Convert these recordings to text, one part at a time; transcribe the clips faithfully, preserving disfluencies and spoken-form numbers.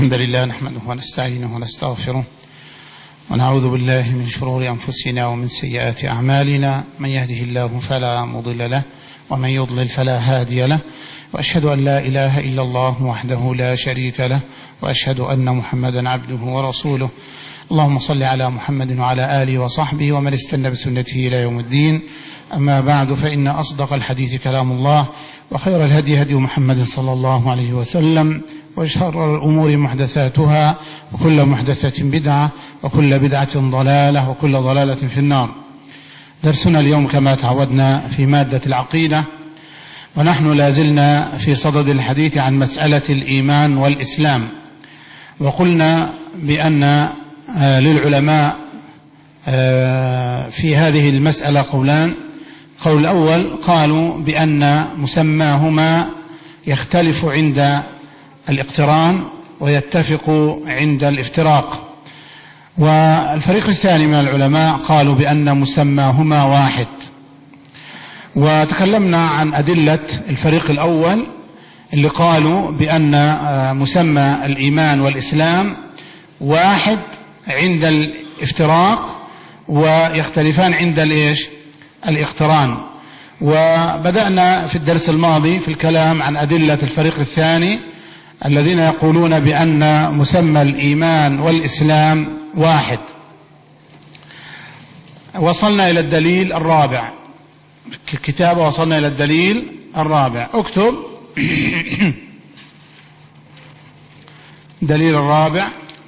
الحمد لله نحمده ونستعينه ونستغفره ونعوذ بالله من شرور أنفسنا ومن سيئات أعمالنا، من يهده الله فلا مضل له ومن يضلل فلا هادي له، وأشهد أن لا إله إلا الله وحده لا شريك له، وأشهد أن محمدا عبده ورسوله. اللهم صل على محمد وعلى آله وصحبه ومن استنى بسنته إلى يوم الدين. أما بعد، فإن أصدق الحديث كلام الله، وخير الهدي هدي محمد صلى الله عليه وسلم، وشر الأمور محدثاتها، وكل محدثة بدعة، وكل بدعة ضلالة، وكل ضلالة في النار. درسنا اليوم كما تعودنا في مادة العقيدة، ونحن لازلنا في صدد الحديث عن مسألة الإيمان والإسلام. وقلنا بأن للعلماء في هذه المسألة قولان. قول الأول قالوا بأن مسماهما يختلف عند الاقتران ويتفق عند الافتراق، والفريق الثاني من العلماء قالوا بأن مسماهما واحد. وتكلمنا عن أدلة الفريق الأول اللي قالوا بأن مسمى الإيمان والإسلام واحد عند الافتراق ويختلفان عند الإيش؟ الاقتران. وبدأنا في الدرس الماضي في الكلام عن أدلة الفريق الثاني الذين يقولون بأن مسمى الإيمان والإسلام واحد. وصلنا إلى الدليل الرابع في الكتاب، وصلنا إلى الدليل الرابع. اكتب دليل الرابع.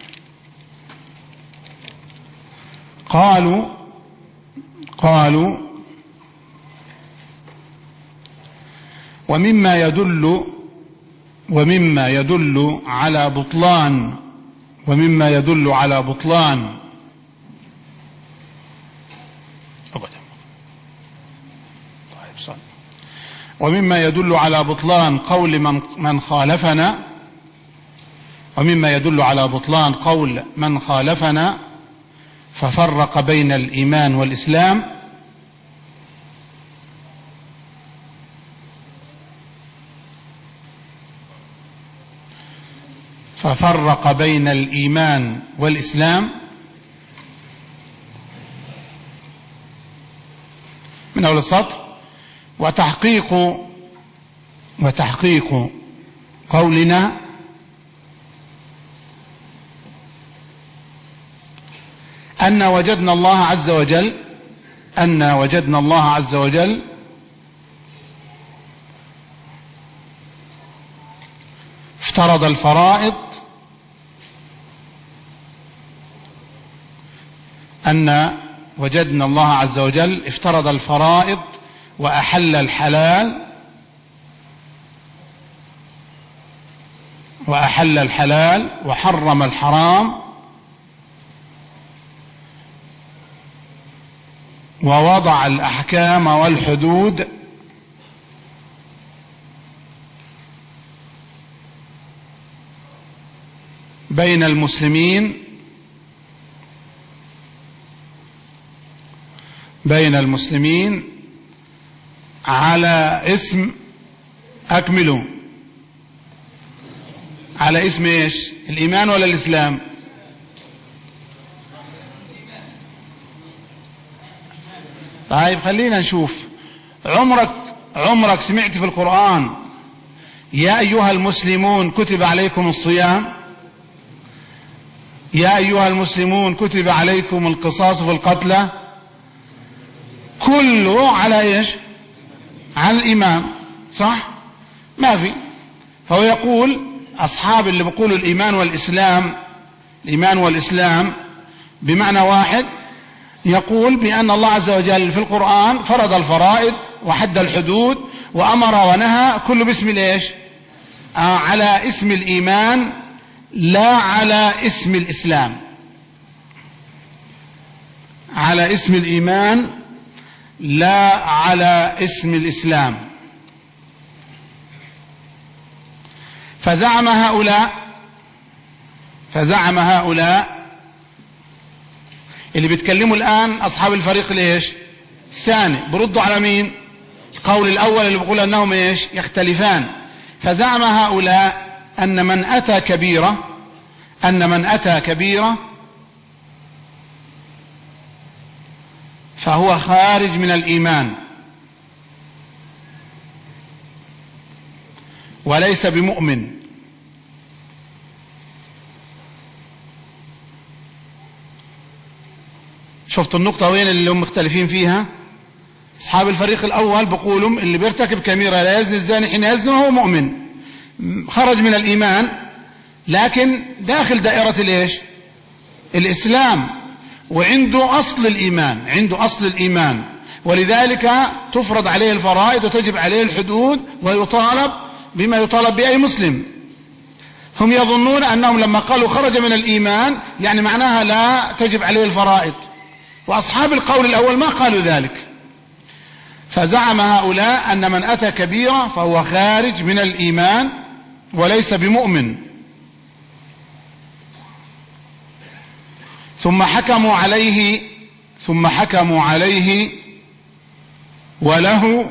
قالوا قالوا ومما يدل ومما يدل على بطلان ومما يدل على بطلان ومما يدل على بطلان قول من من خالفنا ومما يدل على بطلان قول من خالفنا ففرق بين الإيمان والإسلام ففرق بين الإيمان والإسلام من أول السطر. وتحقيق وتحقيق قولنا أن وجدنا الله عز وجل أن وجدنا الله عز وجل افترض الفرائض أن وجدنا الله عز وجل افترض الفرائض وأحل الحلال وأحل الحلال وحرم الحرام، ووضع الأحكام والحدود بين المسلمين بين المسلمين على اسم أكملوا على اسم ايش؟ الإيمان ولا الإسلام؟ طيب خلينا نشوف. عمرك عمرك سمعت في القرآن يا أيها المسلمون كتب عليكم الصيام؟ يا أيها المسلمون كتب عليكم القصاص في القتلى؟ كله على ايش؟ على الإيمان، صح؟ ما في. فهو يقول أصحاب اللي بيقولوا الإيمان والإسلام الإيمان والإسلام بمعنى واحد، يقول بأن الله عز وجل في القرآن فرض الفرائض وحد الحدود وأمر ونهى، كله باسم الايش؟ آه على اسم الإيمان لا على اسم الإسلام. على اسم الإيمان لا على اسم الإسلام. فزعم هؤلاء فزعم هؤلاء اللي بيتكلموا الآن أصحاب الفريق ليش؟ الثاني، بردوا على مين؟ القول الأول اللي بيقول أنهم ايش؟ يختلفان. فزعم هؤلاء أن من أتى كبيرة أن من أتى كبيرة فهو خارج من الإيمان وليس بمؤمن. شفت النقطة وين اللي هم مختلفين فيها؟ أصحاب الفريق الأول بيقولوا اللي بيرتكب كبيرة لا يزني الزاني حين يزني وهو مؤمن، خرج من الإيمان لكن داخل دائرة الإيش؟ الإسلام، وعنده أصل الإيمان، عنده أصل الإيمان، ولذلك تفرض عليه الفرائض وتجب عليه الحدود ويطالب بما يطالب بأي مسلم. هم يظنون أنهم لما قالوا خرج من الإيمان يعني معناها لا تجب عليه الفرائض، وأصحاب القول الأول ما قالوا ذلك. فزعم هؤلاء أن من أتى كبيرة فهو خارج من الإيمان وليس بمؤمن. ثم حكموا عليه ثم حكموا عليه وله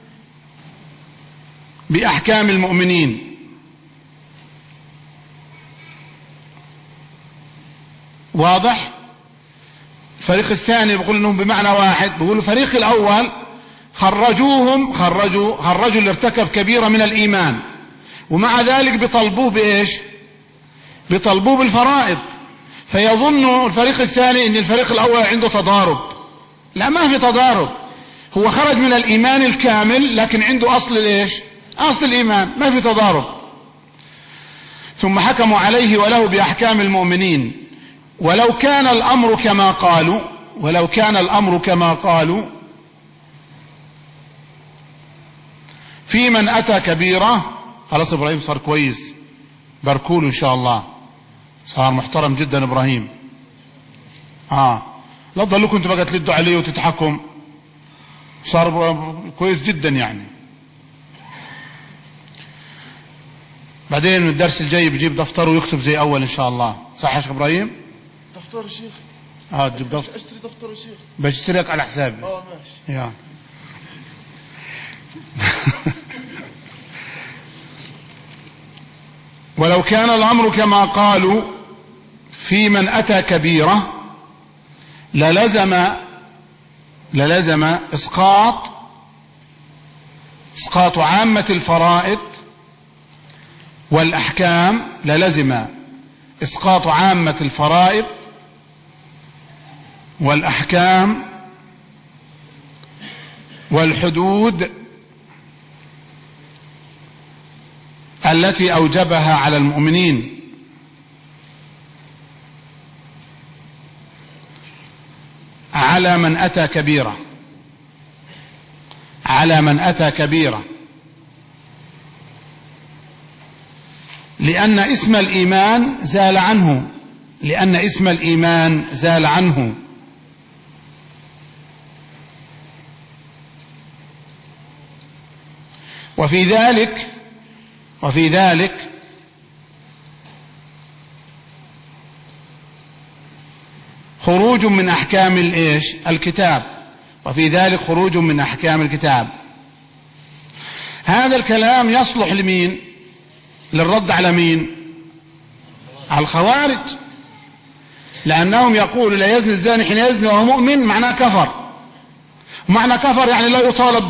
بأحكام المؤمنين. واضح؟ الفريق الثاني بيقول انهم بمعنى واحد، بيقولوا الفريق الاول خرجوهم خرجوا خرجوا اللي ارتكب كبيرة من الايمان، ومع ذلك بيطالبوه بايش؟ بيطالبوه بالفرائض. فيظن الفريق الثاني ان الفريق الاول عنده تضارب. لا، ما في تضارب، هو خرج من الايمان الكامل لكن عنده اصل الايش؟ اصل الايمان، ما في تضارب. ثم حكموا عليه وله باحكام المؤمنين. ولو كان الأمر كما قالوا ولو كان الأمر كما قالوا في من أتى كبيرة، خلاص إبراهيم صار كويس، باركول إن شاء الله، صار محترم جدا إبراهيم. آه لا تضلوا انتوا بقى تلدوا عليه وتتحكم، صار كويس جدا يعني. بعدين الدرس الجاي بجيب دفتر ويكتب زي أول إن شاء الله. صح يا شيخ إبراهيم؟ دفتر يا شيخ. اه تجيب دفتر. اشتري دفتر يا شيخ. بشتريك على حسابي. اه ماشي. يا ولو كان الأمر كما قالوا في من أتى كبيرة للزم للزم إسقاط إسقاط عامة الفرائض والأحكام للزم إسقاط عامة الفرائض والأحكام والحدود التي أوجبها على المؤمنين، على من أتى كبيرة على من أتى كبيرة لأن اسم الإيمان زال عنه لأن اسم الإيمان زال عنه وفي ذلك وفي ذلك خروج من أحكام الإيش؟ الكتاب. وفي ذلك خروج من أحكام الكتاب. هذا الكلام يصلح لمين؟ للرد على مين؟ على الخوارج، لأنهم يقولوا لا يزني الزاني حين يزني وهو مؤمن، معناه كفر. معنى كفر يعني لا يطالب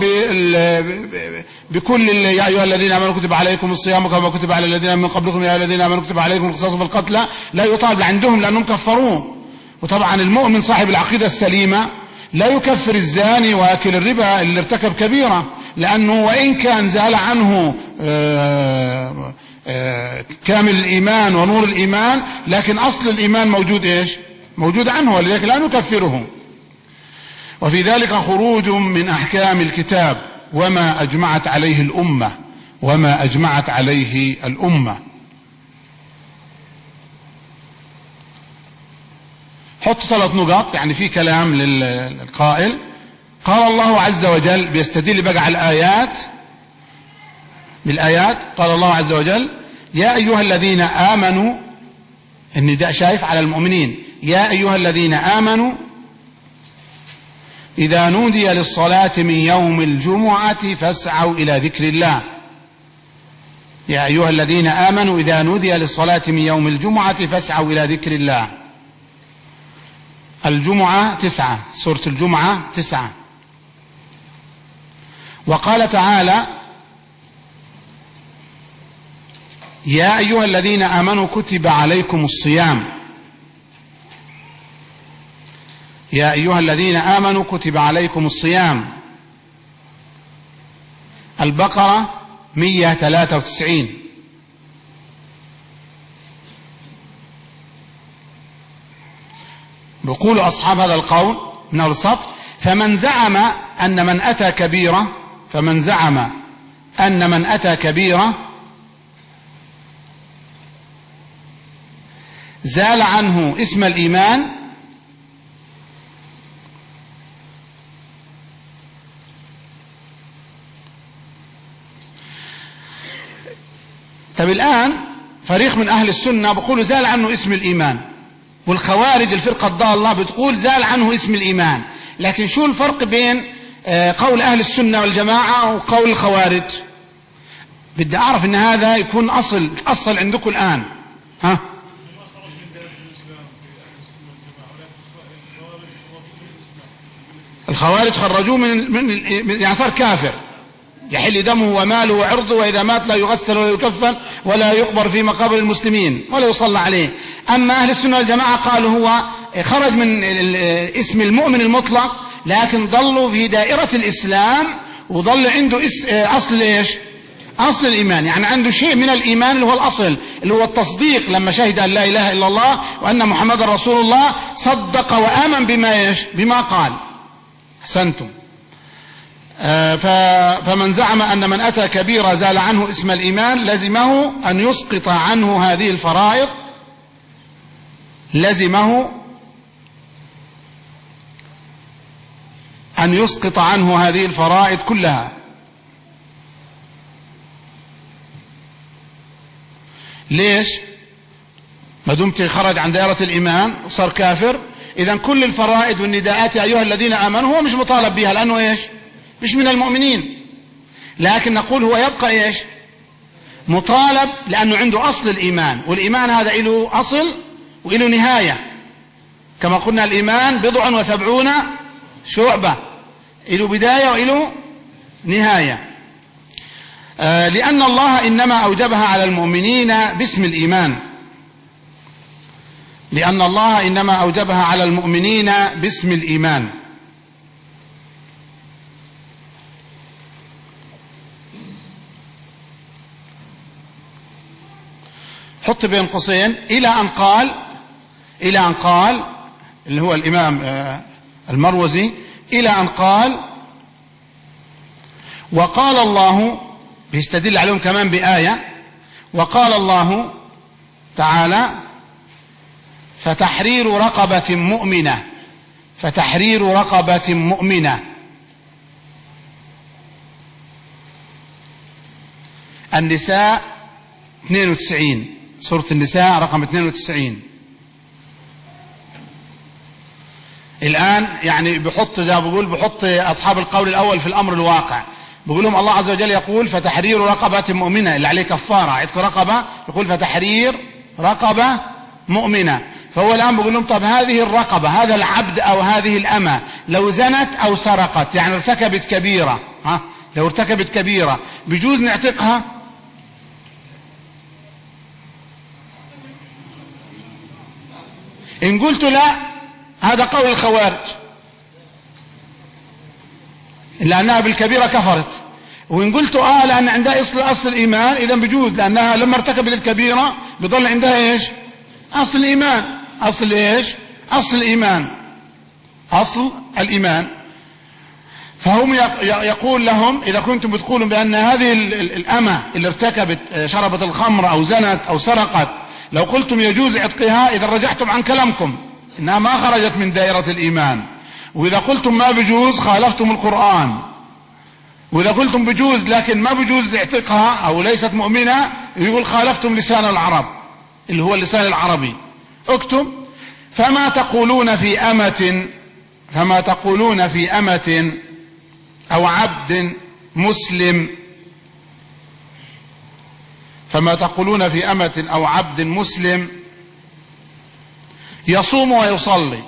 بكل يا أيها الذين آمنوا كتب عليكم الصيام كما كتب على الذين من قبلكم يا أيها الذين آمنوا كتب عليكم القصاص في القتلى، لا يطالب عندهم لأنهم كفروه. وطبعا المؤمن صاحب العقيدة السليمة لا يكفر الزاني واكل الربا اللي ارتكب كبيرة، لأنه وإن كان زال عنه آآ آآ كامل الإيمان ونور الإيمان، لكن أصل الإيمان موجود إيش؟ موجود عنه، ولذلك لا نكفره. وفي ذلك خروج من أحكام الكتاب وما أجمعت عليه الأمة وما أجمعت عليه الأمة. حط ثلاث نقاط، يعني في كلام للقائل. قال الله عز وجل، بيستدل بقى على الآيات بالآيات. قال الله عز وجل يا أيها الذين آمنوا، النداء شايف على المؤمنين، يا أيها الذين آمنوا إذا نودي للصلاة من يوم الجمعة فاسعوا إلى ذكر الله. يا أيها الذين آمنوا إذا نودي للصلاة من يوم الجمعة فاسعوا إلى ذكر الله. الجمعة تسعة، سورة الجمعة تسعة. وقال تعالى يا أيها الذين آمنوا كتب عليكم الصيام. يا أيها الذين آمنوا كتب عليكم الصيام. البقرة مئة وثلاثة وتسعين. يقول أصحاب هذا القول من السطر فمن زعم أن من أتى كبيرة فمن زعم أن من أتى كبيرة زال عنه اسم الإيمان طب الآن فريق من أهل السنة بيقولوا زال عنه اسم الإيمان، والخوارج الفرقة الضالة بتقول زال عنه اسم الإيمان. لكن شو الفرق بين قول أهل السنة والجماعة وقول الخوارج؟ بدي أعرف إن هذا يكون أصل أصل عندكم الآن. ها الخوارج خرجوه من من يعني صار كافر، يحل دمه وماله وعرضه، وإذا مات لا يغسل ولا يكفن ولا يقبر في مقابر المسلمين ولا يصلى عليه. أما أهل السنة والجماعة قالوا هو خرج من اسم المؤمن المطلق، لكن ظلوا في دائرة الإسلام وظل عنده أصل إيش؟ أصل الإيمان، يعني عنده شيء من الإيمان اللي هو الأصل اللي هو التصديق. لما شهد أن لا إله إلا الله وأن محمد رسول الله صدق وآمن بما إيش؟ بما قال. أحسنتم. فمن زعم أن من أتى كبيرة زال عنه اسم الإيمان لزمه أن يسقط عنه هذه الفرائض، لزمه أن يسقط عنه هذه الفرائض كلها. ليش؟ ما دمت خرج عن دائرة الإيمان وصار كافر، إذا كل الفرائض والنداءات يا أيها الذين آمنوا هو مش مطالب بها، لأنه إيش؟ مش من المؤمنين. لكن نقول هو يبقى إيش؟ مطالب، لأنه عنده أصل الإيمان، والإيمان هذا له أصل وله نهاية. كما قلنا الإيمان بضع وسبعون شعبة، له بداية وله نهاية. آه لأن الله إنما أوجبها على المؤمنين باسم الإيمان، لأن الله إنما أوجبها على المؤمنين باسم الإيمان. حط بين قوسين إلى أن قال إلى أن قال اللي هو الإمام المروزي إلى أن قال وقال الله، بيستدل عليهم كمان بآية، وقال الله تعالى فتحرير رقبة مؤمنة، فتحرير رقبة مؤمنة. النساء اثنين وتسعين، سورة النساء رقم اثنين وتسعين. الآن يعني بحط زي ما بقول بحط أصحاب القول الأول في الأمر الواقع، بقول لهم الله عز وجل يقول فتحرير رقبة مؤمنة اللي عليه كفارة عتق رقبة، يقول فتحرير رقبة مؤمنة. فهو الآن بقول لهم طب هذه الرقبة، هذا العبد أو هذه الأمة لو زنت أو سرقت يعني ارتكبت كبيرة، ها لو ارتكبت كبيرة بيجوز نعتقها؟ إن قلت لا هذا قول الخوارج لأنها بالكبيرة كفرت، وإن قلت آه لأن عندها أصل أصل الإيمان إذا بجوز، لأنها لما ارتكبت الكبيرة بضل عندها إيش؟ أصل الإيمان. أصل إيش؟ أصل الإيمان، أصل الإيمان. فهم يقول لهم إذا كنتم بتقولوا بأن هذه الأمة اللي ارتكبت شربت الخمر أو زنت أو سرقت لو قلتم يجوز عتقها إذا رجعتم عن كلامكم إنها ما خرجت من دائرة الإيمان، وإذا قلتم ما بجوز خالفتم القرآن، وإذا قلتم بجوز لكن ما بجوز اعتقها أو ليست مؤمنة يقول خالفتم لسان العرب اللي هو اللسان العربي. اكتب فما تقولون في أمة، فما تقولون في أمة أو عبد مسلم فما تقولون في أمة أو عبد مسلم يصوم ويصلي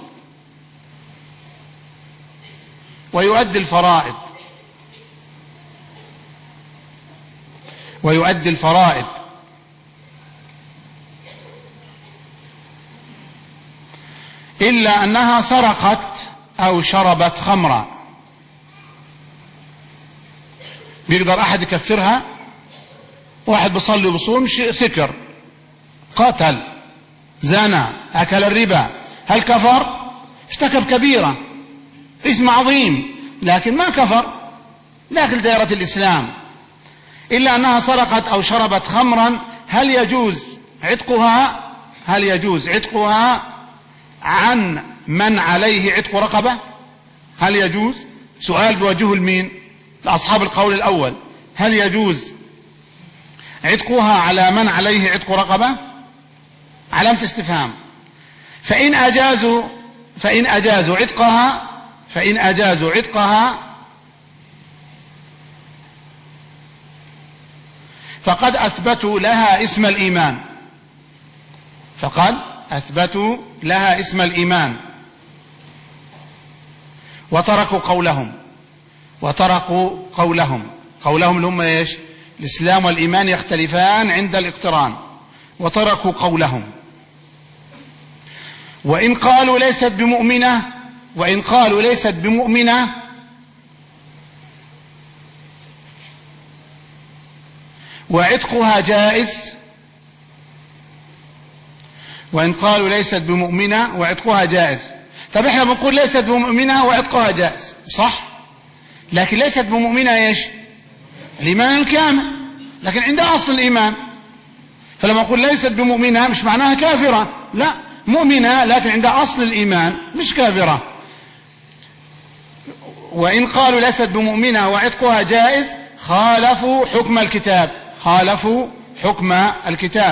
ويؤدي الفرائض ويؤدي الفرائض إلا أنها سرقت أو شربت خمرا، بيقدر أحد يكفرها؟ واحد بيصلي وبصوم سكر، قتل، زنى، أكل الربا، هل كفر؟ ارتكب كبيرة، اسم عظيم، لكن ما كفر، داخل دائرة الإسلام. إلا أنها سرقت أو شربت خمرا، هل يجوز عتقها؟ هل يجوز عتقها عن من عليه عتق رقبة؟ هل يجوز؟ سؤال بوجهه لمين؟ لأصحاب القول الأول. هل يجوز عتقها على من عليه عتق رقبة؟ علامة استفهام. فإن أجازوا فإن أجازوا عتقها فإن أجازوا عتقها فقد أثبتوا لها اسم الإيمان فقد أثبتوا لها اسم الإيمان وتركوا قولهم وتركوا قولهم قولهم اللي هم ايش؟ الإسلام والإيمان يختلفان عند الاقتران، وتركوا قولهم. وإن قالوا ليست بمؤمنة وإن قالوا ليست بمؤمنة وعتقها جائز وإن قالوا ليست بمؤمنة وعتقها جائز. طب احنا بنقول ليست بمؤمنة وعتقها جائز، صح؟ لكن ليست بمؤمنة ايش؟ الإيمان الكامل، لكن عندها أصل الإيمان. فلما أقول ليست بمؤمنة مش معناها كافرة، لا، مؤمنة لكن عندها أصل الإيمان، مش كافرة. وإن قالوا ليست بمؤمنة وعتقها جائز خالفوا حكم الكتاب خالفوا حكم الكتاب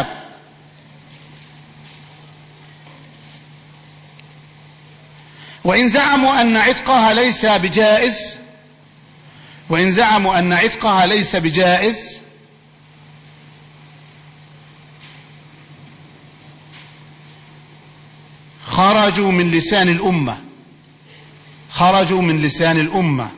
وإن زعموا أن عتقها ليس بجائز وإن زعموا أن عتقها ليس بجائز خرجوا من لسان الأمة خرجوا من لسان الأمة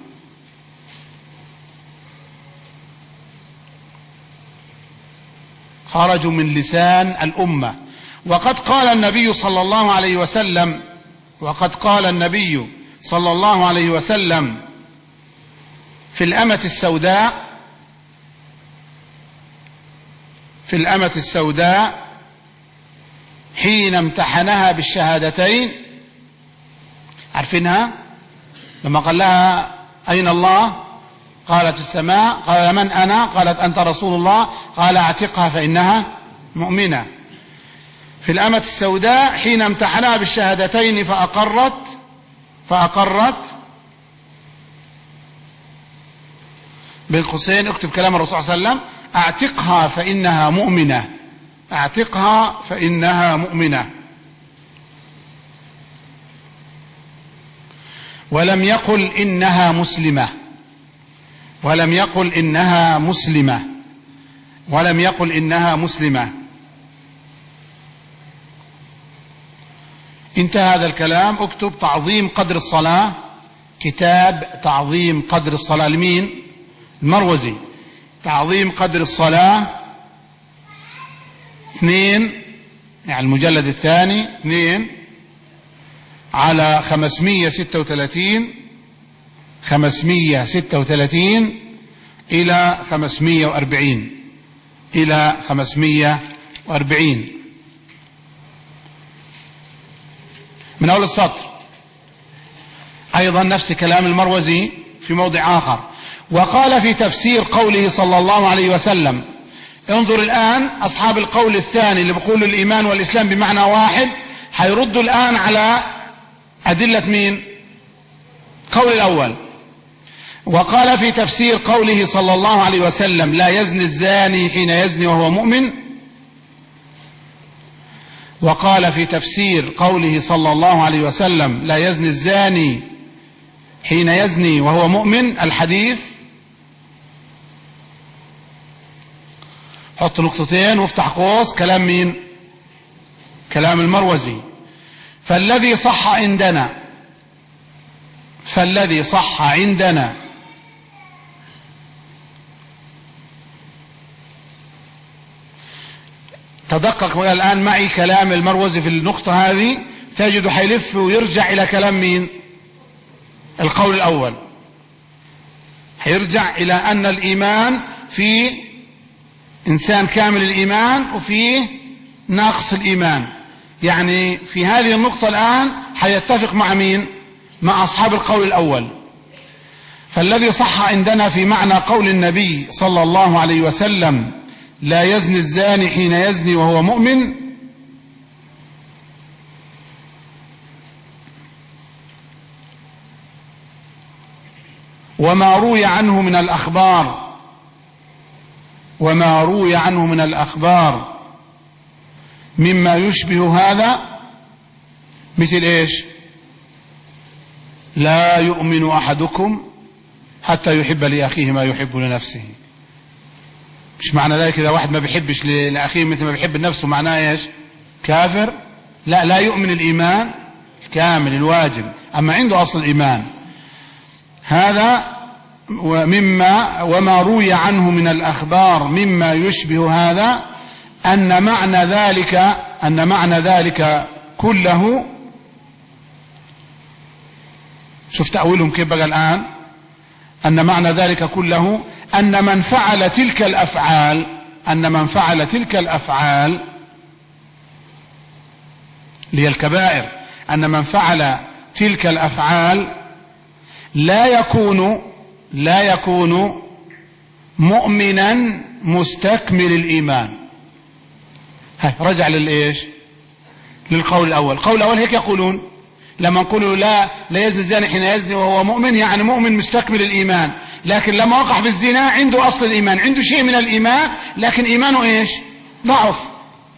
خرجوا من لسان الأمة وقد قال النبي صلى الله عليه وسلم وقد قال النبي صلى الله عليه وسلم في الأمة السوداء في الأمة السوداء حين امتحنها بالشهادتين، عارفينها؟ لما قال لها أين الله؟ قالت السماء. قال من أنا؟ قالت أنت رسول الله. قال اعتقها فإنها مؤمنة. في الأمة السوداء حين امتحنها بالشهادتين فأقرت فأقرت بين قوسين اكتب كلام الرسول صلى الله عليه وسلم: اعتقها فإنها مؤمنة اعتقها فإنها مؤمنة. ولم يقل إنها مسلمة ولم يقل إنها مسلمة ولم يقل إنها مسلمة. انتهى هذا الكلام. اكتب تعظيم قدر الصلاة، كتاب تعظيم قدر الصلاة لمين؟ المروزي. تعظيم قدر الصلاة اثنين، يعني المجلد الثاني اثنين على خمسمية ستة وثلاثين خمسمية ستة وثلاثين إلى خمسمية وأربعين إلى خمسمية وأربعين من أول السطر. أيضا نفس كلام المروزي في موضع آخر. وقال في تفسير قوله صلى الله عليه وسلم، انظر الآن أصحاب القول الثاني اللي بيقولوا الإيمان والإسلام بمعنى واحد هيردوا الآن على أدلة مين؟ قول الأول. وقال في تفسير قوله صلى الله عليه وسلم: لا يزني الزاني حين يزني وهو مؤمن. وقال في تفسير قوله صلى الله عليه وسلم: لا يزني الزاني حين يزني وهو مؤمن، الحديث. حط نقطتين وافتح قوس، كلام مين؟ كلام المروزي. فالذي صح عندنا فالذي صح عندنا تدقق بقى الآن معي كلام المروزي في النقطة هذه، تجد حيلف ويرجع إلى كلام مين؟ القول الأول. حيرجع إلى أن الإيمان في إنسان كامل الإيمان وفي ناقص الإيمان. يعني في هذه النقطة الآن حيتفق مع مين؟ مع أصحاب القول الأول. فالذي صح عندنا في معنى قول النبي صلى الله عليه وسلم: لا يزني الزاني حين يزني وهو مؤمن، وما روي عنه من الأخبار وما روي عنه من الأخبار مما يشبه هذا، مثل إيش؟ لا يؤمن أحدكم حتى يحب لأخيه ما يحب لنفسه. مش معنى ذلك إذا واحد ما بيحبش لأخيه مثل ما بيحب لنفسه معناه إيش؟ كافر؟ لا، لا يؤمن الإيمان الكامل الواجب، أما عنده أصل الإيمان. هذا ومما وما روي عنه من الأخبار مما يشبه هذا، أن معنى ذلك أن معنى ذلك كله، شوف تأويلهم كيف بقى الآن، أن معنى ذلك كله أن من فعل تلك الأفعال أن من فعل تلك الأفعال اللي هي الكبائر، أن من فعل تلك الأفعال لا يكون لا يكون مؤمنا مستكمل الإيمان. هاي رجع للإيش؟ للقول الأول. القول الأول هيك يقولون لما نقولوا لا لا يزني الزاني حين يزني وهو مؤمن، يعني مؤمن مستكمل الإيمان، لكن لما وقع في الزنا عنده أصل الإيمان، عنده شيء من الإيمان، لكن إيمانه إيش؟ ضعف.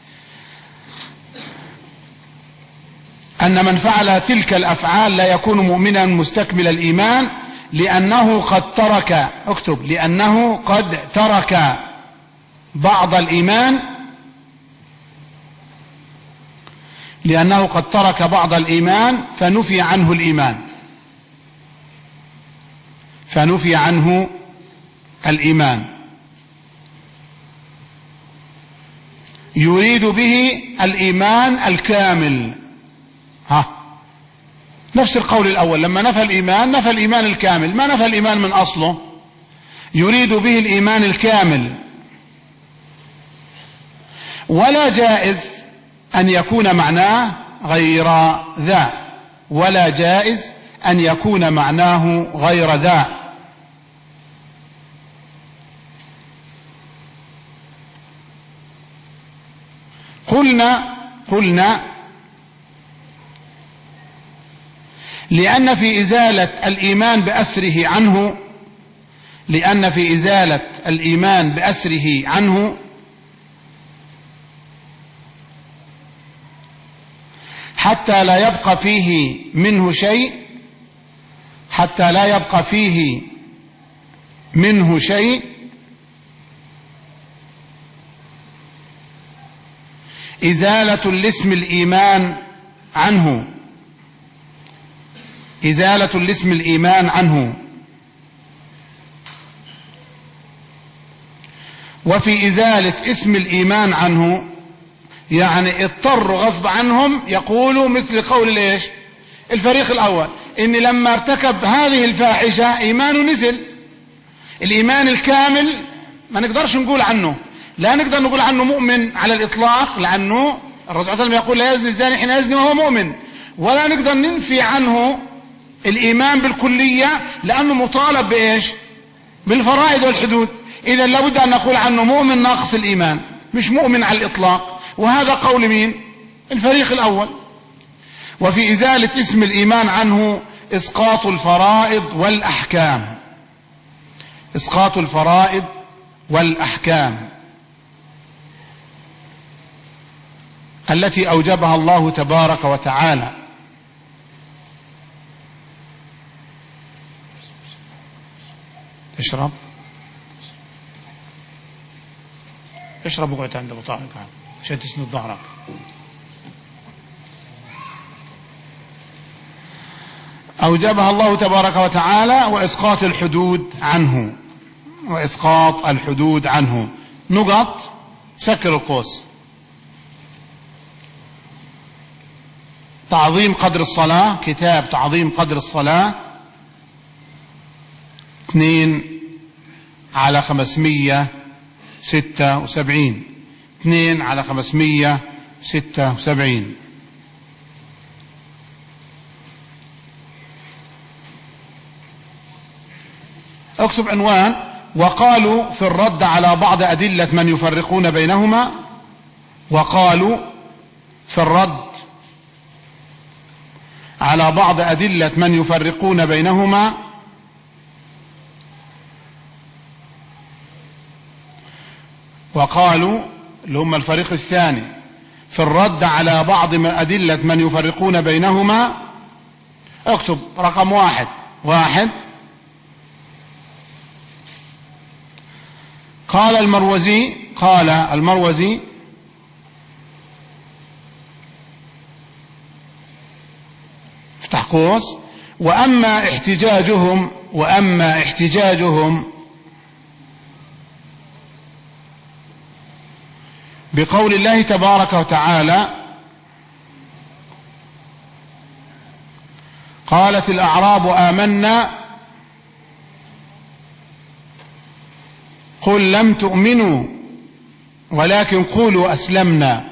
أن من فعل تلك الأفعال لا يكون مؤمنا مستكمل الإيمان، لأنه قد ترك اكتب لأنه قد ترك بعض الإيمان لأنه قد ترك بعض الإيمان فنفي عنه الإيمان فنفي عنه الإيمان يريد به الإيمان الكامل. ها نفس القول الأول، لما نفى الإيمان نفى الإيمان الكامل، ما نفى الإيمان من أصله، يريد به الإيمان الكامل. ولا جائز أن يكون معناه غير ذا ولا جائز أن يكون معناه غير ذا. قلنا قلنا لأن في إزالة الإيمان بأسره عنه لأن في إزالة الإيمان بأسره عنه حتى لا يبقى فيه منه شيء حتى لا يبقى فيه منه شيء إزالة الاسم الإيمان عنه إزالة الاسم الإيمان عنه وفي إزالة اسم الإيمان عنه يعني اضطروا غصب عنهم يقولوا مثل قول ليش الفريق الأول، إن لما ارتكب هذه الفاحشة إيمانه نزل. الإيمان الكامل ما نقدرش نقول عنه، لا نقدر نقول عنه مؤمن على الإطلاق، لأنه الرسول صلى الله عليه وسلم يقول لا يزني الزاني حين يزني وهو مؤمن، ولا نقدر ننفي عنه الإيمان بالكلية لأنه مطالب بإيش؟ بالفرائض والحدود. إذا لابد أن نقول عنه مؤمن ناقص الإيمان، مش مؤمن على الإطلاق، وهذا قول مين؟ الفريق الأول. وفي إزالة اسم الإيمان عنه إسقاط الفرائض والأحكام إسقاط الفرائض والأحكام التي أوجبها الله تبارك وتعالى. اشرب اشرب وقعد عند أبو طارق عشان تسند ظهرك. أوجبها الله تبارك وتعالى وإسقاط الحدود عنه، وإسقاط الحدود عنه. نقط سكر القوس. تعظيم قدر الصلاة، كتاب تعظيم قدر الصلاة اثنين على خمسمية ستة وسبعين، اثنين على خمسمية ستة وسبعين. اكتب عنوان: وقالوا في الرد على بعض أدلة من يفرقون بينهما. وقالوا في الرد على بعض أدلة من يفرقون بينهما. وقالوا اللي هم الفريق الثاني في الرد على بعض أدلة من يفرقون بينهما. اكتب رقم واحد واحد قال المروزي قال المروزي افتح قوس: وأما احتجاجهم وأما احتجاجهم بقول الله تبارك وتعالى: قالت الأعراب آمنا قل لم تؤمنوا ولكن قولوا أسلمنا.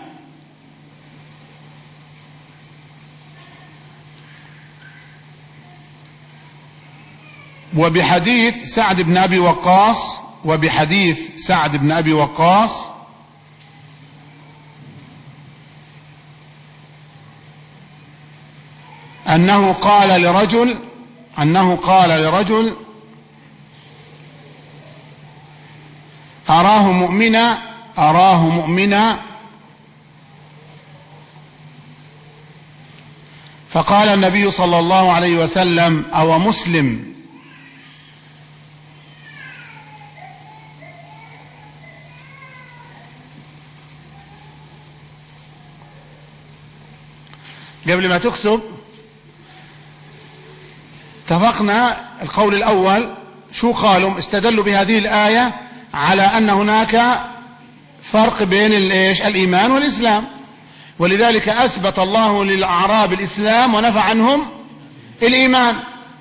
وبحديث سعد بن أبي وقاص وبحديث سعد بن أبي وقاص أنه قال لرجل أنه قال لرجل أراه مؤمنا أراه مؤمنا فقال النبي صلى الله عليه وسلم: أو مسلم؟ قبل ما تكتب اتفقنا القول الأول شو قالوا؟ استدلوا بهذه الآية على أن هناك فرق بين الإيش؟ الإيمان والإسلام، ولذلك أثبت الله للأعراب الإسلام ونفى عنهم الإيمان.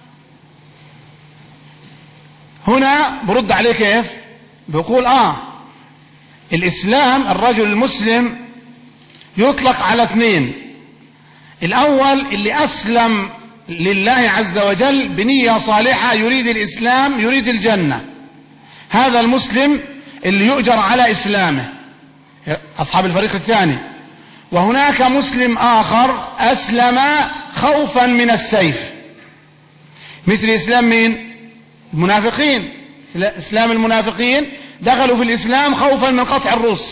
هنا برد عليه كيف؟ بيقول آه الإسلام الرجل المسلم يطلق على اثنين: الأول اللي أسلم لله عز وجل بنية صالحة، يريد الإسلام يريد الجنة، هذا المسلم اللي يؤجر على إسلامه، أصحاب الفريق الثاني. وهناك مسلم آخر أسلم خوفا من السيف، مثل إسلام مين؟ المنافقين. إسلام المنافقين دخلوا في الإسلام خوفا من قطع الرؤوس،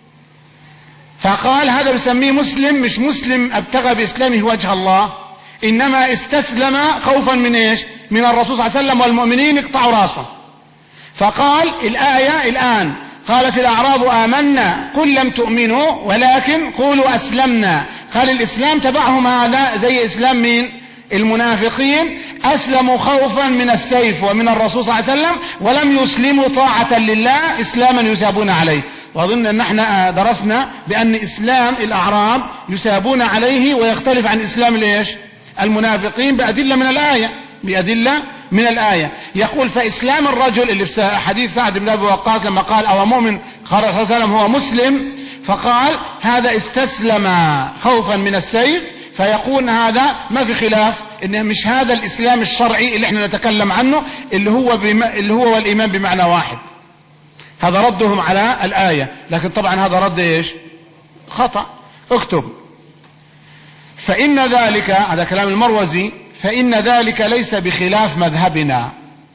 فقال هذا بسميه مسلم، مش مسلم ابتغى بإسلامه وجه الله، إنما استسلم خوفا من إيش؟ من الرسول صلى الله عليه وسلم والمؤمنين يقطعوا راسه. فقال الآية الآن قالت الأعراب آمنا قل لم تؤمنوا ولكن قولوا أسلمنا. قال الإسلام تبعهم هذا زي إسلام مين؟ المنافقين، أسلموا خوفا من السيف ومن الرسول صلى الله عليه وسلم ولم يسلموا طاعة لله إسلاما يثابون عليه. وأظن أن احنا درسنا بأن إسلام الأعراب يثابون عليه ويختلف عن إسلام الإيش؟ المنافقين بأدلة من الآية بأدلة من الآية. يقول فإسلام الرجل اللي في حديث سعد بن أبي وقاص لما قال أو مؤمن قال الرسول صلى الله عليه وسلم هو مسلم، فقال هذا استسلم خوفا من السيف، فيقول هذا ما في خلاف إنه مش هذا الإسلام الشرعي اللي احنا نتكلم عنه اللي هو بما اللي هو والإيمان بمعنى واحد. هذا ردهم على الآية، لكن طبعا هذا رد إيش؟ خطأ. اكتب فإن ذلك، هذا كلام المروزي، فإن ذلك ليس بخلاف مذهبنا،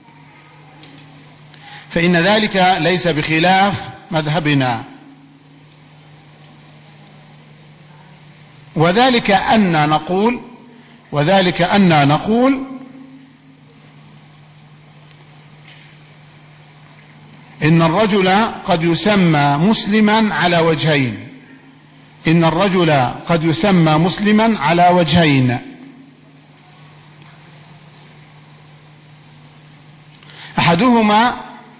فإن ذلك ليس بخلاف مذهبنا، وذلك أن نقول وذلك أن نقول إن الرجل قد يسمى مسلما على وجهين إن الرجل قد يسمى مسلما على وجهين أحدهما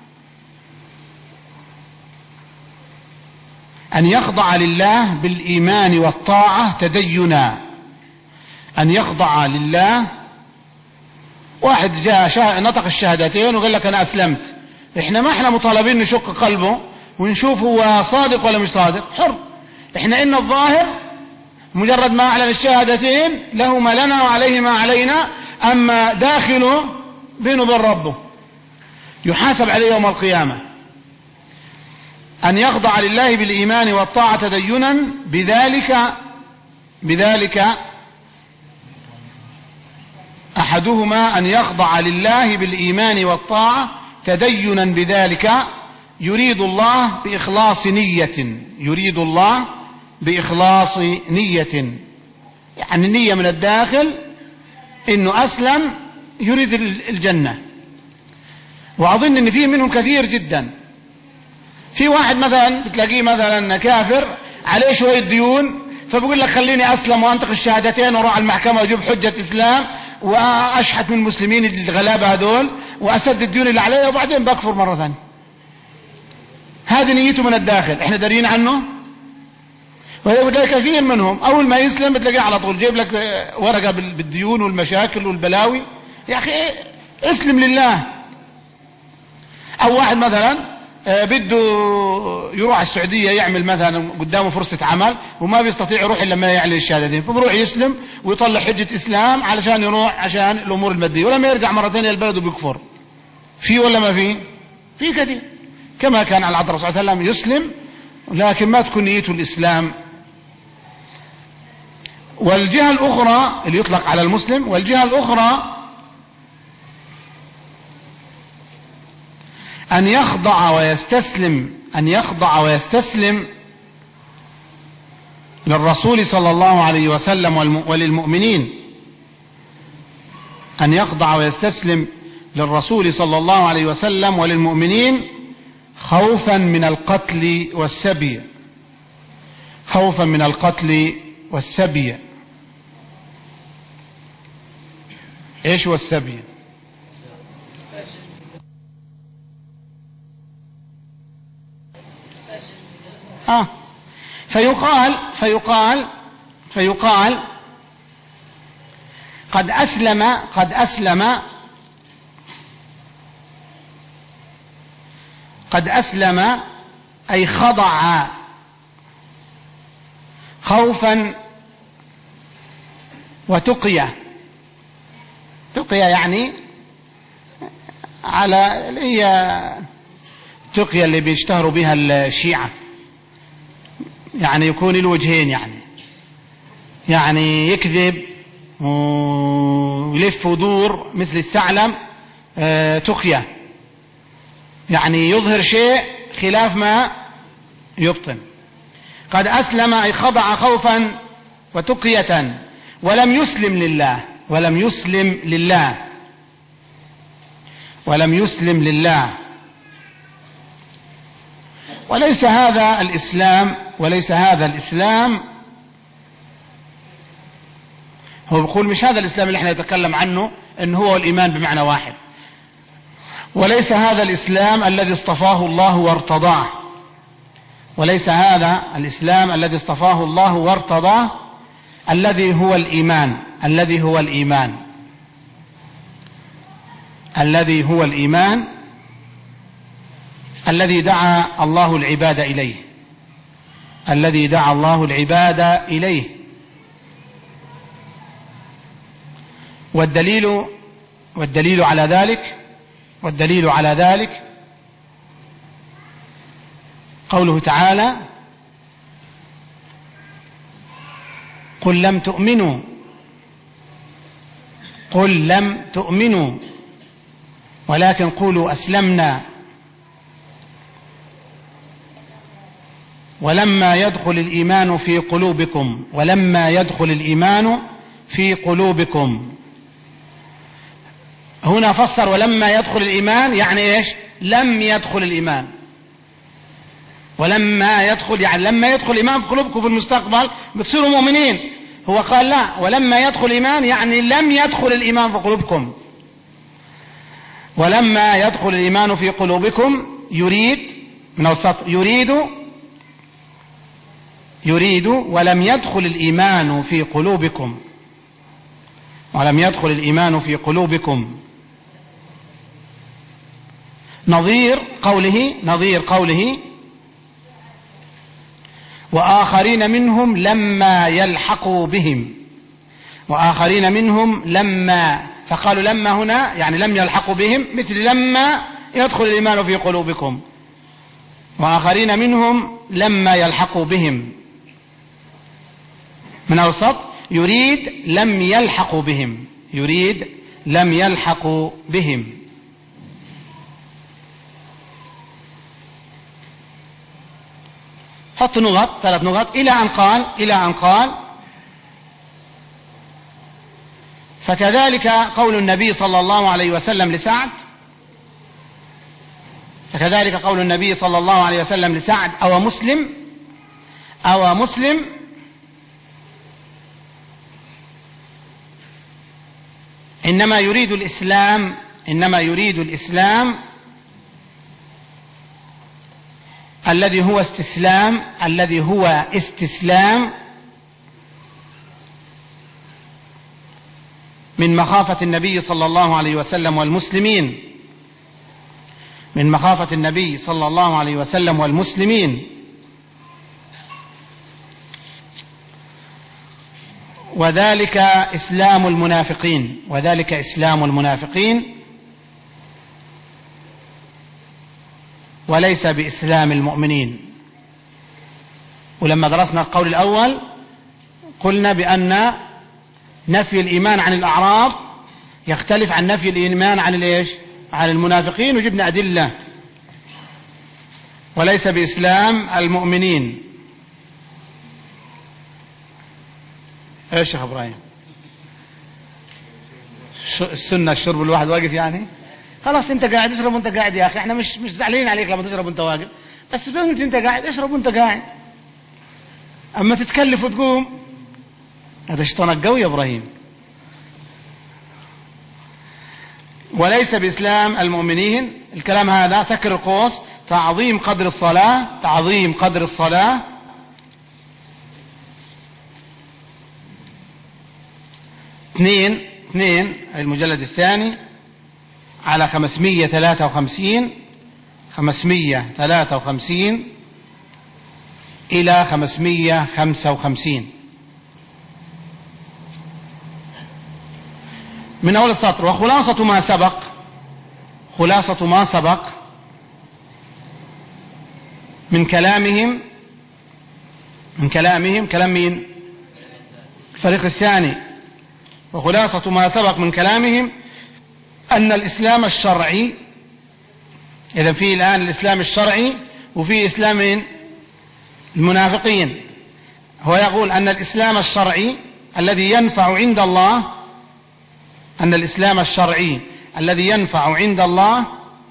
أن يخضع لله بالإيمان والطاعة تدينا، أن يخضع لله. واحد جاء نطق الشهادتين وقال لك أنا أسلمت، إحنا ما إحنا مطالبين نشق قلبه ونشوف هو صادق ولا مش صادق، حر. إحنا إن الظاهر مجرد ما أعلن الشهادتين له ما لنا وعليه ما علينا، أما داخله بينه وبين ربه يحاسب عليه يوم القيامة. أن يخضع لله بالإيمان والطاعة تدينا بذلك بذلك أحدهما أن يخضع لله بالإيمان والطاعة تدينا بذلك يريد الله بإخلاص نية يريد الله بإخلاص نية يعني النية من الداخل إنه أسلم يريد الجنة. وأظن إن فيه منهم كثير جدا. في واحد مثلا بتلاقيه مثلا كافر عليه شوية ديون، فبقول لك خليني أسلم وأنطق الشهادتين وأروح على المحكمة وأجيب حجة إسلام وأشحت من المسلمين الغلابة هذول وأسد الديون اللي عليه وبعدين بكفر مرة ثانية. هذه نيته من الداخل، إحنا دارين عنه. وهذا كثير منهم أول ما يسلم بتلاقيه على طول جيب لك ورقة بالديون والمشاكل والبلاوي. يا أخي اسلم لله. أو واحد مثلا بده يروح السعودية يعمل مثلا قدامه فرصة عمل وما بيستطيع يروح إلا ما يعلن الشهادتين، فبروح يسلم ويطلع حجة إسلام علشان يروح عشان الأمور المادية، ولما يرجع مرة ثانية البلد وبيكفر. في ولا ما في؟ في كثير. كما كان على عهد الرسول صلى الله عليه وسلم يسلم لكن ما تكون نيته الإسلام. والجهة الأخرى اللي يطلق على المسلم، والجهة الأخرى أن يخضع ويستسلم أن يخضع ويستسلم للرسول صلى الله عليه وسلم وللمؤمنين أن يخضع ويستسلم للرسول صلى الله عليه وسلم وللمؤمنين خوفا من القتل والسبي خوفا من القتل والسبي. إيش هو السبي؟ آه. فيقال فيقال فيقال قد أسلم قد أسلم قد أسلم أي خضع خوفا وتقية. تقية يعني على هي تقية اللي بيشتهروا بها الشيعة، يعني يكون الوجهين، يعني يعني يكذب ويلف ودور مثل الثعلب. آه تقية يعني يظهر شيء خلاف ما يبطن. قد أسلم أي خضع خوفا وتقية ولم يسلم لله ولم يسلم لله ولم يسلم لله. وليس هذا الإسلام وليس هذا الإسلام هو بيقول مش هذا الإسلام اللي احنا نتكلم عنه إن هو الإيمان بمعنى واحد. وليس هذا الإسلام الذي اصطفاه الله وارتضاه وليس هذا الإسلام الذي اصطفاه الله وارتضاه الذي هو الإيمان الذي هو الإيمان الذي هو الإيمان الذي دعا الله العباد إليه الذي دعا الله العباد إليه. والدليل والدليل على ذلك والدليل على ذلك قوله تعالى: قل لم تؤمنوا قل لم تؤمنوا ولكن قولوا أسلمنا ولما يدخل الإيمان في قلوبكم ولما يدخل الإيمان في قلوبكم. هنا فسر ولما يدخل الإيمان يعني إيش؟ لم يدخل الإيمان. ولما يدخل يعني لما يدخل الإيمان في قلوبكم في المستقبل بتصيروا مؤمنين. هو قال لا، ولما يدخل الإيمان يعني لم يدخل الإيمان في قلوبكم. ولما يدخل الإيمان في قلوبكم يريد من السطر يريد يريد ولم يدخل الإيمان في قلوبكم ولم يدخل الإيمان في قلوبكم نظير قوله نظير قوله وآخرين منهم لما يلحقوا بهم. وآخرين منهم لما، فقالوا لما هنا يعني لم يلحقوا بهم، مثل لما يدخل الإيمان في قلوبكم. وآخرين منهم لما يلحقوا بهم من أوسط يريد لم يلحقوا بهم يريد لم يلحقوا بهم. حط نقط ثلاث نقط إلى أن قال إلى أن قال فكذلك قول النبي صلى الله عليه وسلم لسعد فكذلك قول النبي صلى الله عليه وسلم لسعد أو مسلم أو مسلم إنما يريد الإسلام إنما يريد الإسلام الذي هو استسلام الذي هو استسلام من مخافة النبي صلى الله عليه وسلم والمسلمين من مخافة النبي صلى الله عليه وسلم والمسلمين وذلك إسلام المنافقين وذلك إسلام المنافقين وليس بإسلام المؤمنين. ولما درسنا القول الأول قلنا بأن نفي الإيمان عن الأعراب يختلف عن نفي الإيمان عن الإيش؟ عن المنافقين، وجبنا أدلة. وليس بإسلام المؤمنين. ايش يا ابراهيم؟ السنة الشرب الواحد واقف يعني؟ خلاص انت قاعد اشرب وانت قاعد يا اخي، احنا مش مش زعلانين عليك لما تشرب وانت واقف، بس بنت انت قاعد اشرب وانت قاعد. اما تتكلف وتقوم هذا شيطانك قوي يا ابراهيم. وليس بإسلام المؤمنين، الكلام هذا سكر القوس، تعظيم قدر الصلاة تعظيم قدر الصلاة. اثنين اثنين المجلد الثاني على خمسمية ثلاثة وخمسين خمسمية ثلاثة وخمسين إلى خمسمية خمسة وخمسين من أول السطر. وخلاصة ما سبق خلاصة ما سبق من كلامهم من كلامهم كلام مين؟ الفريق الثاني. وخلاصة ما سبق من كلامهم أن الإسلام الشرعي، إذا في الآن الإسلام الشرعي وفي إسلام المنافقين. هو يقول أن الإسلام الشرعي الذي ينفع عند الله أن الإسلام الشرعي الذي ينفع عند الله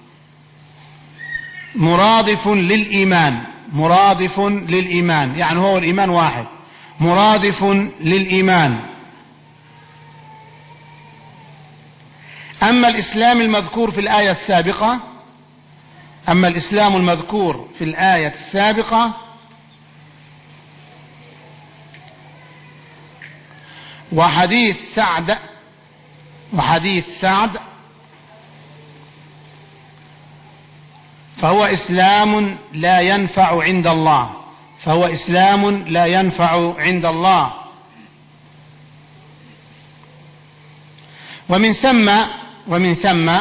مرادف للإيمان مرادف للإيمان يعني هو الإيمان واحد، مرادف للإيمان. أما الإسلام المذكور في الآية السابقة أما الإسلام المذكور في الآية السابقة وحديث سعد وحديث سعد فهو إسلام لا ينفع عند الله فهو إسلام لا ينفع عند الله. ومن ثم ومن ثم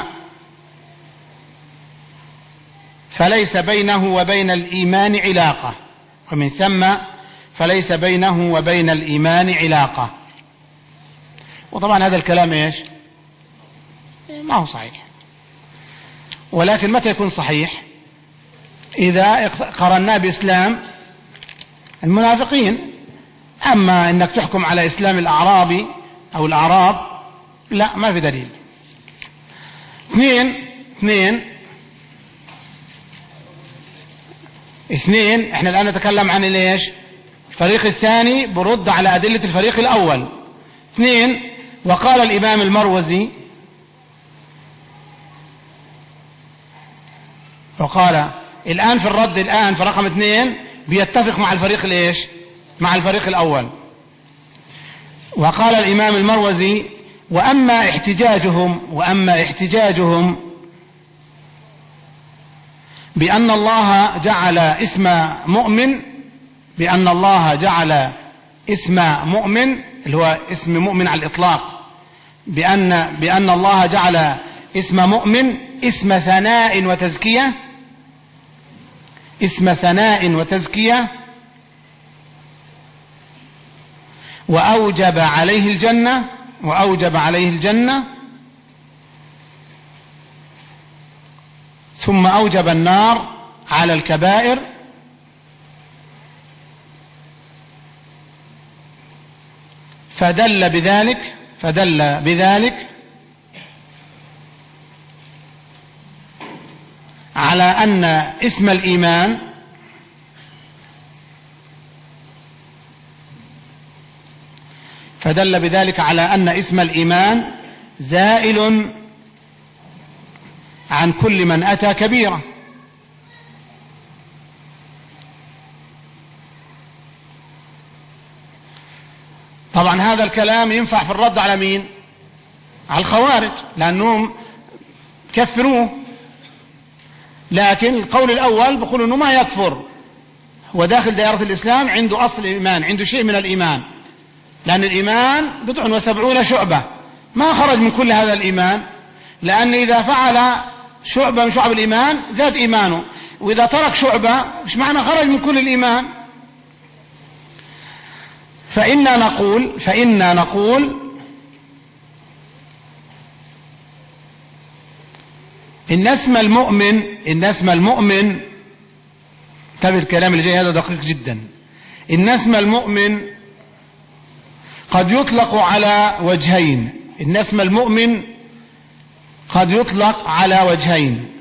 فليس بينه وبين الإيمان علاقة ومن ثم فليس بينه وبين الإيمان علاقة. وطبعا هذا الكلام إيش؟ ما هو صحيح. ولكن متى يكون صحيح؟ إذا قرناه بإسلام المنافقين. أما إنك تحكم على إسلام الأعرابي أو الأعراب لا، ما في دليل. اثنين اثنين اثنين، احنا الآن نتكلم عن ليش الفريق الثاني برد على أدلة الفريق الأول. اثنين، وقال الإمام المروزي وقال الآن في الرد الآن في رقم اثنين بيتفق مع الفريق ليش مع الفريق الأول. وقال الإمام المروزي وأما احتجاجهم وأما احتجاجهم بأن الله جعل اسم مؤمن بأن الله جعل اسم مؤمن اللي هو اسم مؤمن على الإطلاق بأن بأن الله جعل اسم مؤمن اسم ثناء وتزكية اسم ثناء وتزكية وأوجب عليه الجنة وأوجب عليه الجنة ثم أوجب النار على الكبائر فدل بذلك فدل بذلك على أن اسم الإيمان فدل بذلك على أن اسم الإيمان زائل عن كل من أتى كبيرة. طبعا هذا الكلام ينفع في الرد على مين؟ على الخوارج لأنهم كفروه، لكن القول الأول بيقول أنه ما يكفر، هو داخل دائرة الإسلام عنده أصل الإيمان، عنده شيء من الإيمان، لأن الإيمان بضع وسبعون شعبة ما خرج من كل هذا الإيمان، لأن إذا فعل شعبة من شعب الإيمان زاد إيمانه، وإذا ترك شعبة مش معنى خرج من كل الإيمان. فإنا نقول فإنا نقول إن اسم المؤمن إن اسم المؤمن تابع الكلام اللي جاي هذا دقيق جدا. إن اسم المؤمن قد يطلق على وجهين إن اسم المؤمن قد يطلق على وجهين.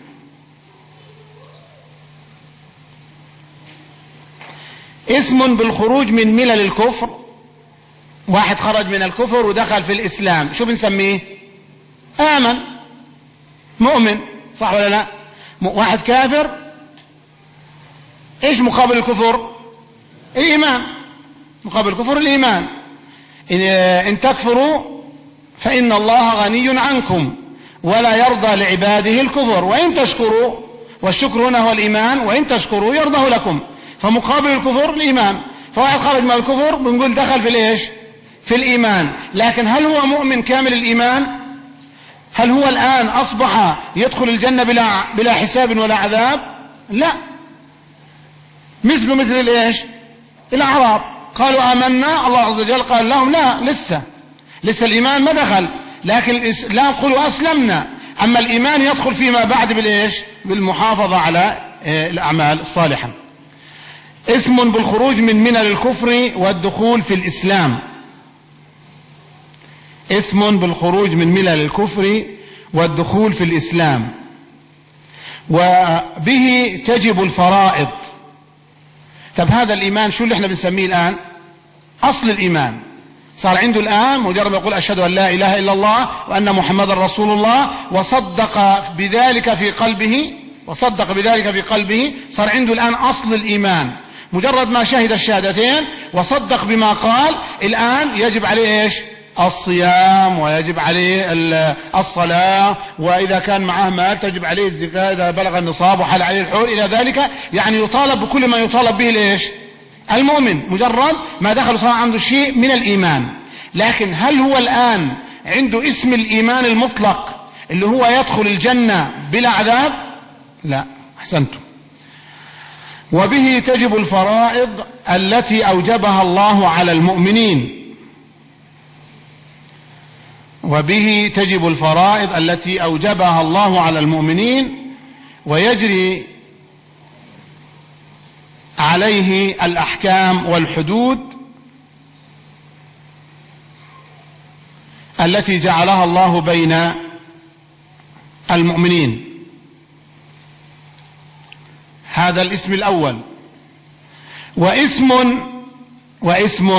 اسم بالخروج من ملل الكفر، واحد خرج من الكفر ودخل في الإسلام، شو بنسميه؟ آمن، مؤمن، صح ولا لا؟ واحد كافر، ايش مقابل الكفر؟ الإيمان، مقابل الكفر الإيمان. إن تكفروا فإن الله غني عنكم ولا يرضى لعباده الكفر وإن تشكروا، والشكر هنا هو الإيمان، وإن تشكروا يرضه لكم، فمقابل الكفر الإيمان. فواحد خرج من الكفر بنقول دخل في الإيش؟ في الإيمان. لكن هل هو مؤمن كامل الإيمان؟ هل هو الآن أصبح يدخل الجنة بلا, بلا حساب ولا عذاب؟ لا، مثله مثل الإيش؟ الأعراب قالوا آمنا، الله عز وجل قال لهم لا، لسه لسه الإيمان ما دخل، لكن الإسلام قالوا أسلمنا. أما الإيمان يدخل فيما بعد بالإيش؟ بالمحافظة على الأعمال الصالحة. اسم بالخروج من ملل الكفر والدخول في الإسلام. اسم بالخروج من ملل الكفر والدخول في الإسلام، وبه تجب الفرائض. طب هذا الإيمان شو اللي احنا بنسميه الآن؟ أصل الإيمان. صار عنده الآن مجرد يقول أشهد أن لا إله إلا الله وأن محمد رسول الله وصدق بذلك في قلبه وصدق بذلك في قلبه صار عنده الآن أصل الإيمان. مجرد ما شهد الشهادتين وصدق بما قال، الآن يجب عليه إيش؟ الصيام، ويجب عليه الصلاة، وإذا كان معه مال تجب عليه الزكاة إذا بلغ النصاب وحال عليه الحول إلى ذلك. يعني يطالب بكل ما يطالب به ليش؟ المؤمن. مجرد ما دخل صار عنده شيء من الإيمان. لكن هل هو الآن عنده اسم الإيمان المطلق اللي هو يدخل الجنة بلا عذاب؟ لا، أحسنتم. وبه تجب الفرائض التي أوجبها الله على المؤمنين. وبه تجب الفرائض التي أوجبها الله على المؤمنين ويجري عليه الأحكام والحدود التي جعلها الله بين المؤمنين. هذا الاسم الأول واسم واسم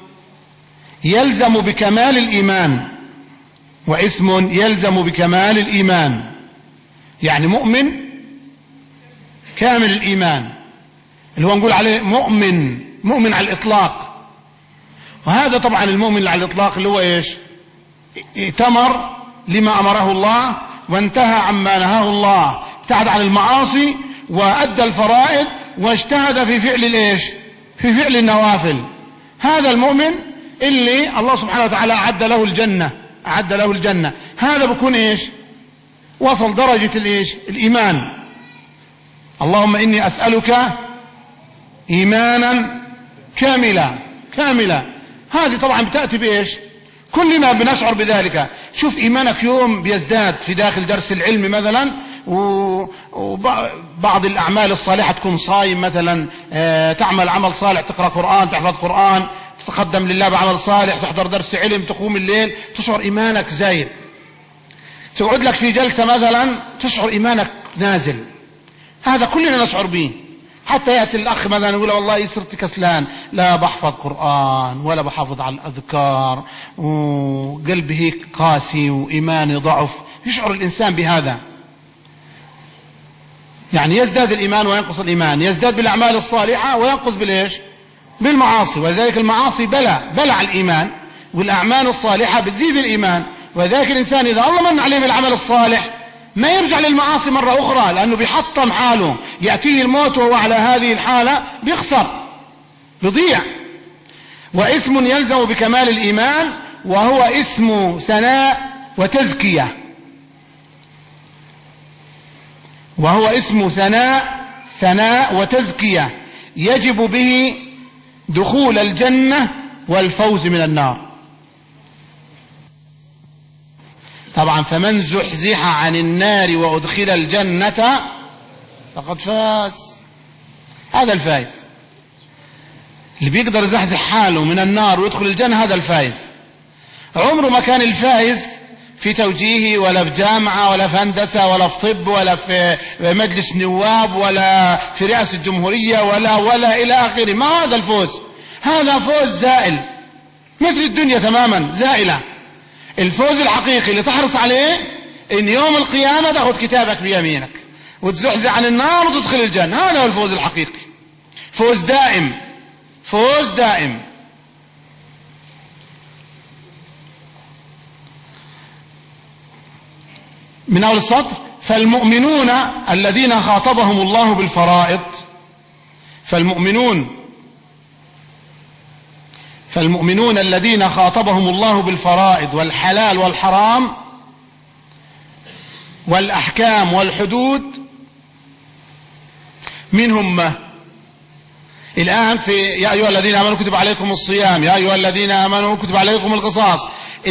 يلزم بكمال الإيمان، واسم يلزم بكمال الإيمان، يعني مؤمن كامل الإيمان اللي هو نقول عليه مؤمن، مؤمن على الإطلاق. وهذا طبعا المؤمن على الإطلاق اللي هو إيش؟ ائتمر لما أمره الله وانتهى عما نهاه الله، ابتعد عن المعاصي وأدى الفرائض واجتهد في فعل الإيش؟ في فعل النوافل. هذا المؤمن اللي الله سبحانه وتعالى أعد له الجنة، أعد له الجنة. هذا بكون إيش؟ وصل درجة الإيش؟ الإيمان. اللهم إني أسألك إيمانا كاملا كاملا. هذه طبعا بتأتي بإيش؟ كل ما بنشعر بذلك. شوف إيمانك يوم بيزداد في داخل درس العلم مثلا، وبعض الأعمال الصالحة تكون صايم مثلا، تعمل عمل صالح، تقرأ قرآن، تحفظ قرآن، تتقدم لله بعمل صالح، تحضر درس علم، تقوم الليل، تشعر إيمانك زايد. تقعد لك في جلسة مثلا تشعر إيمانك نازل. هذا كلنا نشعر به. حتى يأتي الأخ مثلا يقول والله صرت كسلان، لا بحفظ قرآن ولا بحافظ على الأذكار وقلبي هيك قاسي وإيماني ضعف. يشعر الإنسان بهذا. يعني يزداد الإيمان وينقص الإيمان، يزداد بالأعمال الصالحة وينقص بالإيش؟ بالمعاصي. ولذلك المعاصي بلى بلع الإيمان، والأعمال الصالحة بتزيد الإيمان. ولذلك الإنسان إذا الله من عليه بالعمل الصالح ما يرجع للمعاصي مرة أخرى، لأنه بيحطم حاله، يأتيه الموت وهو على هذه الحالة بيخسر، بيضيع. واسم يلزم بكمال الإيمان وهو اسم ثناء وتزكية، وهو اسم ثناء ثناء وتزكية يجب به دخول الجنة والفوز من النار. طبعا فمن زحزح عن النار وأدخل الجنة فقد فاز. هذا الفائز اللي بيقدر يزحزح حاله من النار ويدخل الجنة، هذا الفائز. عمره ما كان الفائز في توجيهي ولا في جامعة ولا في هندسة ولا في طب ولا في مجلس نواب ولا في رئاسة الجمهورية ولا ولا إلى آخره. ما هذا الفوز، هذا فوز زائل مثل الدنيا تماما زائلة. الفوز الحقيقي اللي تحرص عليه إن يوم القيامة تأخذ كتابك بيمينك وتزحزح عن النار وتدخل الجنة. هذا هو الفوز الحقيقي، فوز دائم، فوز دائم. من أول السطر: فالمؤمنون الذين خاطبهم الله بالفرائض، فالمؤمنون فالمؤمنون الذين خاطبهم الله بالفرائض والحلال والحرام والأحكام والحدود منهم ما الآن في يا أيها الذين آمنوا كتب عليكم الصيام، يا أيها الذين آمنوا كتب عليكم القصاص،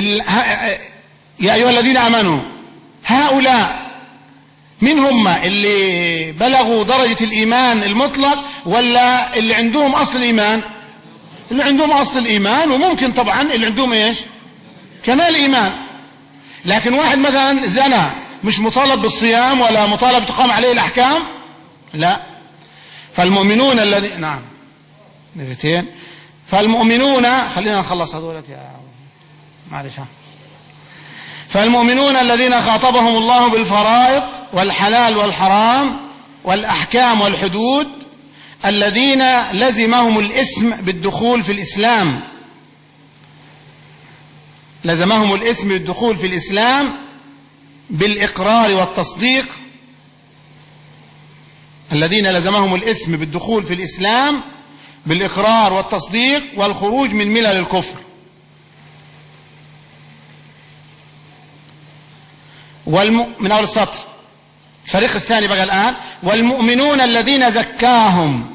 يا أيها الذين آمنوا. هؤلاء منهم اللي بلغوا درجة الإيمان المطلق ولا اللي عندهم أصل الإيمان؟ اللي عندهم أصل الإيمان، وممكن طبعا اللي عندهم إيش؟ كمال إيمان. لكن واحد مثلا زنا مش مطالب بالصيام ولا مطالب تقام عليه الأحكام؟ لا. فالمؤمنون الذي نعم نبتين فالمؤمنون خلينا نخلص هذولة يا معلش. فالمؤمنون الذين خاطبهم الله بالفرائض والحلال والحرام والأحكام والحدود الذين لزمهم الاسم بالدخول في الإسلام، لزمهم الاسم بالدخول في الإسلام بالإقرار والتصديق، الذين لزمهم الاسم بالدخول في الإسلام بالإقرار والتصديق والخروج من ملل الكفر. والم... من أول السطر الفريق الثاني بقى الآن: والمؤمنون الذين زكاهم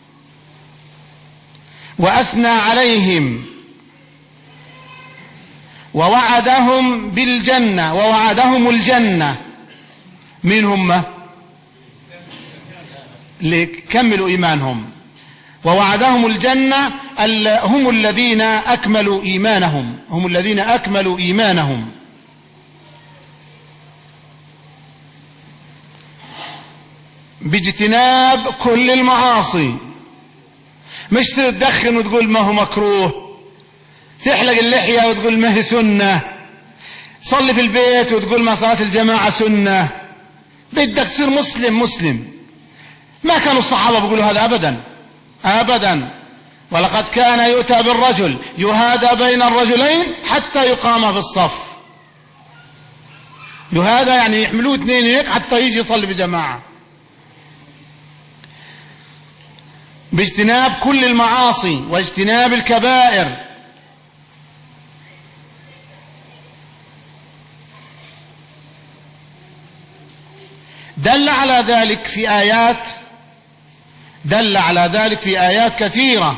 وأثنى عليهم ووعدهم بالجنة ووعدهم الجنة منهم ما لكملوا إيمانهم، ووعدهم الجنة هم الذين أكملوا إيمانهم، هم الذين أكملوا إيمانهم. باجتناب كل المعاصي مش تدخن وتقول ما هو مكروه، تحلق اللحية وتقول ما هي سنة، صلي في البيت وتقول ما صلاة الجماعة سنة. بدك تصير مسلم مسلم. ما كانوا الصحابة بيقولوا هذا أبدا أبدا. ولقد كان يؤتى بالرجل يهادى بين الرجلين حتى يقام في الصف. يهادى يعني يحملوه اثنين هيك حتى يجي يصلي بجماعة، باجتناب كل المعاصي واجتناب الكبائر. دل على ذلك في آيات دل على ذلك في آيات كثيرة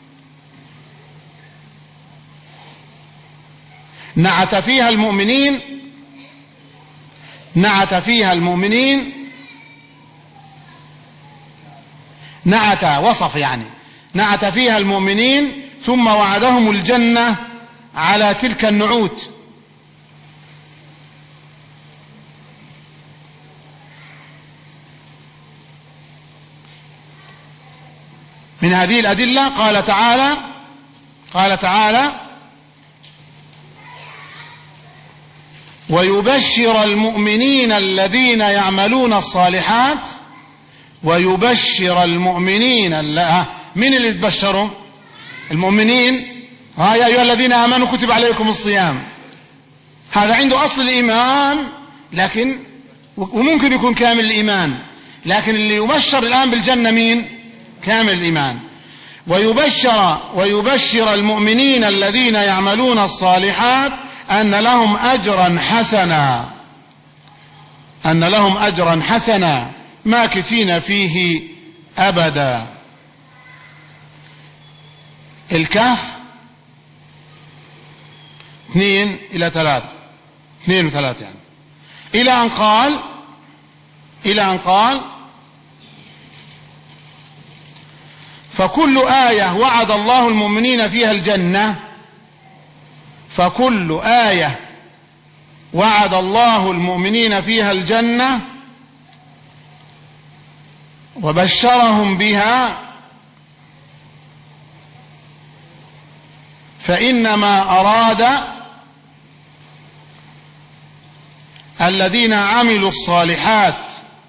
نعت فيها المؤمنين نعت فيها المؤمنين نعت وصف يعني نعت فيها المؤمنين ثم وعدهم الجنة على تلك النعوت. من هذه الأدلة قال تعالى قال تعالى ويبشر المؤمنين الذين يعملون الصالحات ويبشر المؤمنين من اللي تبشروا المؤمنين. ها يا أيها الذين آمنوا كتب عليكم الصيام. هذا عنده أصل الإيمان، لكن وممكن يكون كامل الإيمان، لكن اللي يبشر الآن بالجنة مين؟ كامل الإيمان. ويبشر ويبشر المؤمنين الذين يعملون الصالحات أن لهم أجرا حسنا أن لهم أجرا حسنا ماكثين فيه أبدا. الكهف اثنين إلى ثلاثة اثنين وثلاثة يعني إلى أن قال إلى أن قال فكل آية وعد الله المؤمنين فيها الجنة فكل آية وعد الله المؤمنين فيها الجنة وبشرهم بها فإنما أراد الذين عملوا الصالحات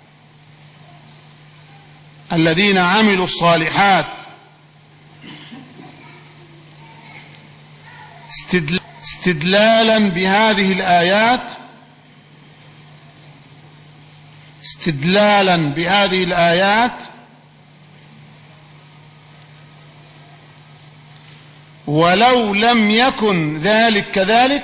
الذين عملوا الصالحات استدلالا بهذه الآيات استدلالا بهذه الآيات ولو لم يكن ذلك كذلك.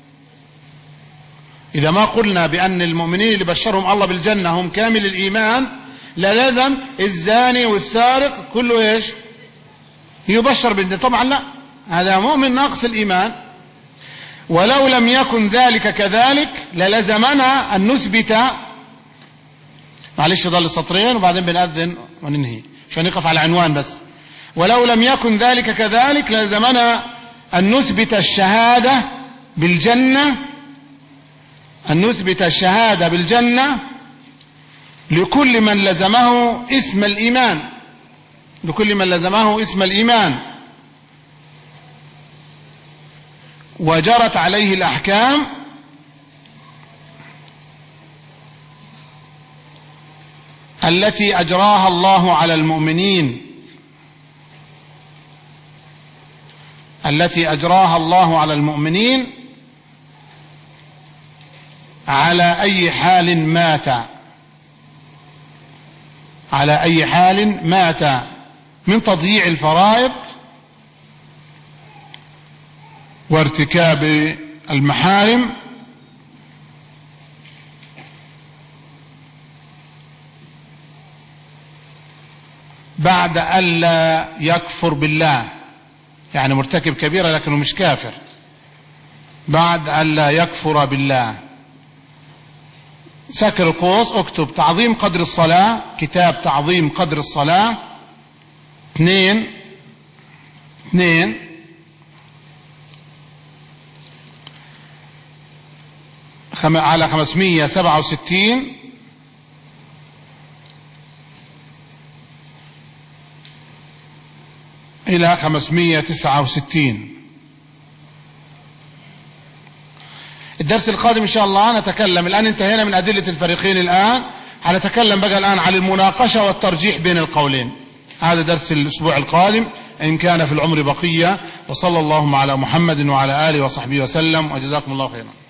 إذا ما قلنا بأن المؤمنين اللي بشرهم الله بالجنة هم كامل الإيمان للازم الزاني والسارق كله إيش يبشر بالجنة؟ طبعا لا، هذا مؤمن ناقص الإيمان. ولو لم يكن ذلك كذلك للزمنا أن نثبت، معلش ضل سطرين وبعدين بنأذن وننهي عشان نقف على عنوان بس. ولو لم يكن ذلك كذلك للزمنا أن نثبت الشهادة بالجنة أن نثبت الشهادة بالجنة لكل من لزمه اسم الإيمان لكل من لزمه اسم الإيمان وجرت عليه الأحكام التي أجراها الله على المؤمنين التي أجراها الله على المؤمنين على أي حال مات على أي حال مات من تضييع الفرائض وارتكاب المحارم بعد ألا يكفر بالله، يعني مرتكب كبيرة لكنه مش كافر، بعد ألا يكفر بالله. سكر القوس اكتب تعظيم قدر الصلاة، كتاب تعظيم قدر الصلاة اثنين اثنين خم... على خمسمية سبعة وستين إلى خمسمائة وتسعة وستين. الدرس القادم إن شاء الله نتكلم، الآن انتهينا من أدلة الفريقين، الآن هنتكلم بقى الآن عن المناقشة والترجيح بين القولين. هذا درس الأسبوع القادم إن كان في العمر بقية. وصلى اللهم على محمد وعلى آله وصحبه وسلم، وجزاكم الله خيرا.